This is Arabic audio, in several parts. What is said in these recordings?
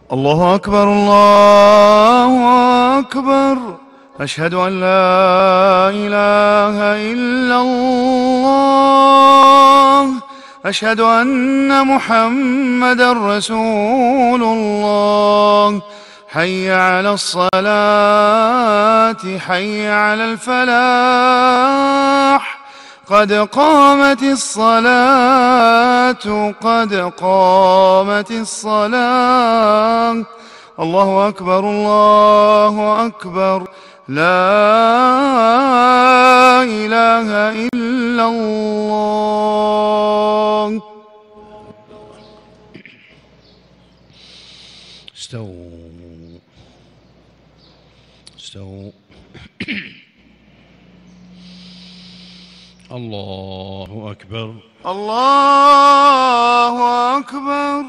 الله أكبر الله أكبر. أشهد أن لا إله إلا الله. أشهد أن محمدا رسول الله. حي على الصلاة حي على الفلاح. قد قامت الصلاة قد قامت الصلاة. الله أكبر الله أكبر. لا إله إلا الله. استووا. الله أكبر الله أكبر.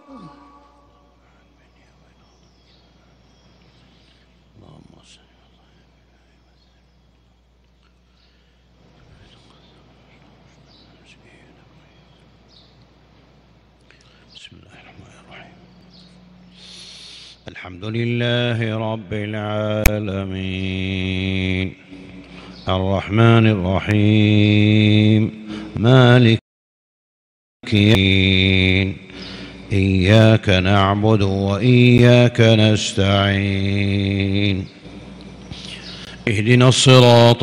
بسم الله الرحمن الرحيم. الحمد لله رب العالمين الرحمن الرحيم مالك يوم الدين. إياك نعبد وإياك نستعين. اهدنا الصراط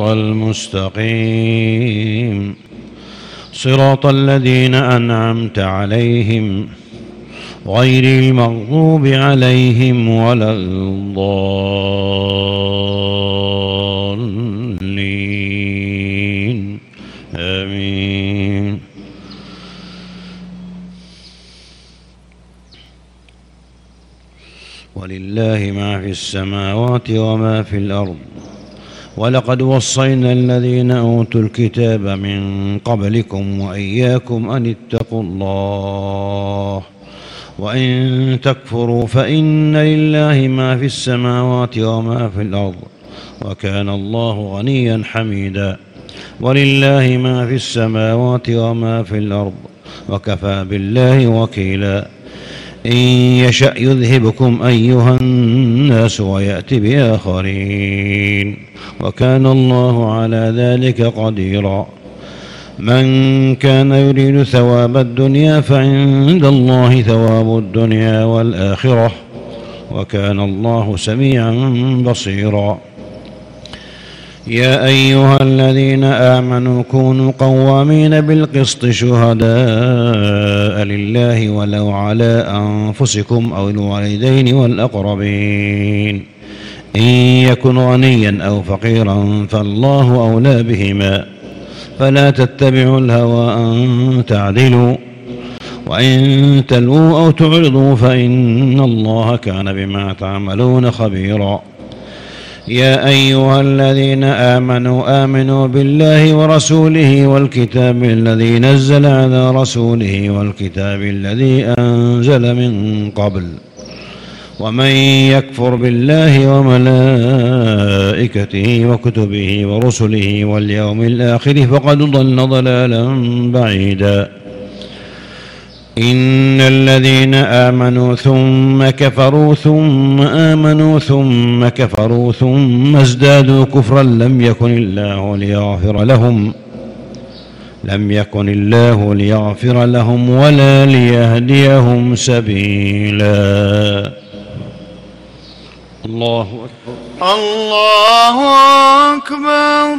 المستقيم صراط الذين أنعمت عليهم غير المغضوب عليهم ولا الضالين. آمين. ولله ما في السماوات وما في الأرض. ولقد وصينا الذين أوتوا الكتاب من قبلكم وإياكم أن اتقوا الله وإن تكفروا فإن لله ما في السماوات وما في الأرض وكان الله غنيا حميدا. ولله ما في السماوات وما في الأرض وكفى بالله وكيلا. إن يشأ يذهبكم أيها الناس ويأتي بآخرين وكان الله على ذلك قديرا. من كان يريد ثواب الدنيا فعند الله ثواب الدنيا والآخرة وكان الله سميعا بصيرا. يا أيها الذين آمنوا كونوا قوامين بالقسط شهداء لله ولو على أنفسكم أو الوالدين والأقربين. إن يكن غنيا أو فقيرا فالله أولى بهما فلا تتبعوا الهوى أن تعدلوا وإن تلووا أو تعرضوا فإن الله كان بما تعملون خبيرا. يا أيها الذين آمنوا بالله ورسوله والكتاب الذي نزل على رسوله والكتاب الذي أنزل من قبل. ومن يكفر بالله وملائكته وكتبه ورسله واليوم الآخر فقد ضل ضلالا بعيدا. إن الذين آمنوا ثم كفروا ثم آمنوا ثم كفروا ثم ازدادوا كفرا لم يكن الله ليغفر لهم ولا ليهديهم سبيلا. الله أكبر الله أكبر.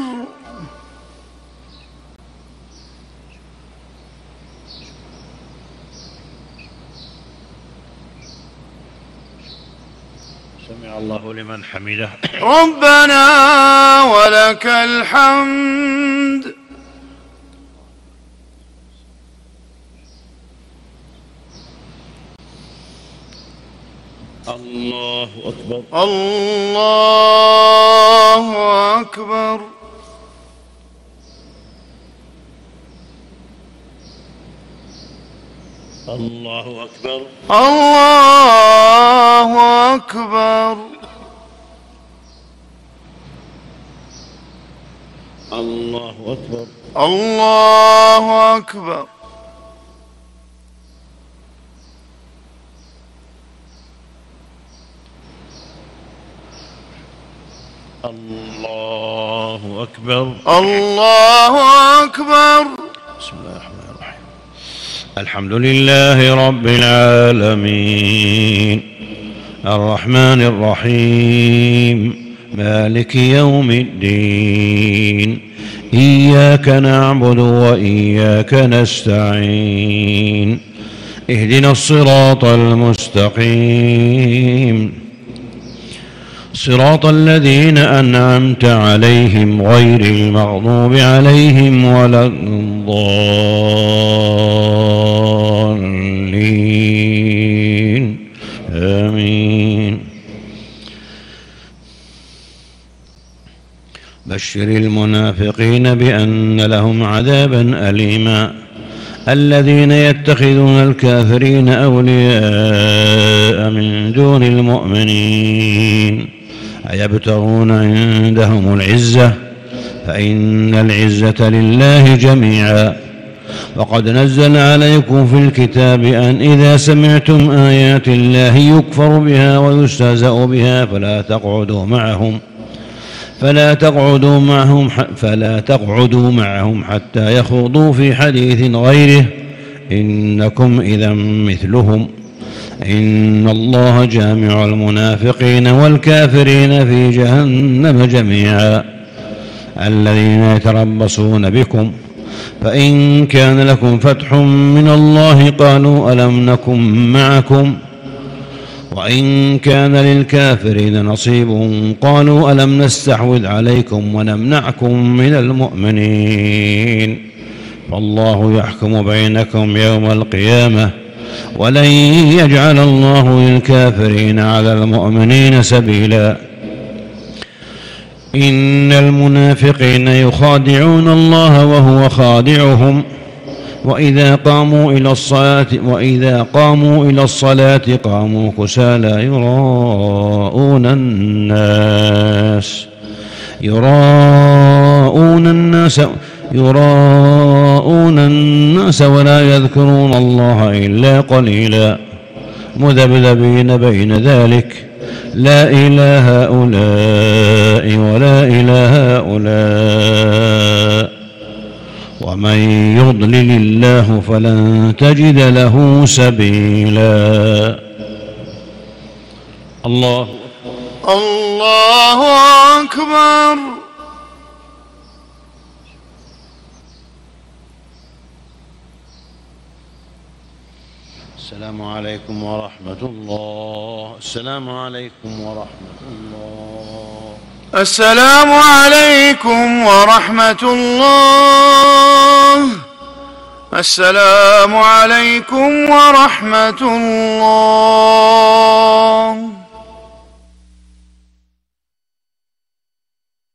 سمع الله لمن حمده. ربنا ولك الحمد. الله أكبر الله أكبر. الله أكبر الله أكبر. الله أكبر الله أكبر. الله أكبر. الله أكبر. بسم الله الرحمن الرحيم. الحمد لله رب العالمين الرحمن الرحيم مالك يوم الدين إياك نعبد وإياك نستعين اهدنا الصراط المستقيم صراط الذين أنعمت عليهم غير المغضوب عليهم ولا الضالين آمين. بشر المنافقين بأن لهم عذابا أليما الذين يتخذون الكافرين أولياء من دون المؤمنين أيبتغون عندهم العزة فإن العزة لله جميعا. وقد نزل عليكم في الكتاب أن إذا سمعتم آيات الله يكفر بها ويستهزأ بها فلا تقعدوا معهم حتى يخوضوا في حديث غيره إنكم إذا مثلهم إن الله جامع المنافقين والكافرين في جهنم جميعا. الذين يتربصون بكم فإن كان لكم فتح من الله قالوا ألم نكن معكم وإن كان للكافرين نصيب قالوا ألم نستحوذ عليكم ونمنعكم من المؤمنين فالله يحكم بينكم يوم القيامة ولن يجعل الله للكافرين على المؤمنين سبيلا. إن المنافقين يخادعون الله وهو خادعهم وإذا قاموا إلى الصلاة قاموا كسالى يراءون الناس ولا يذكرون الله إلا قليلا مذبذبين بين ذلك لا إله هؤلاء ولا إله هؤلاء ومن يضلل الله فلن تجد له سبيلا. الله أكبر. السلام عليكم ورحمة الله. السلام عليكم ورحمة الله. السلام عليكم ورحمة الله. السلام عليكم ورحمة الله.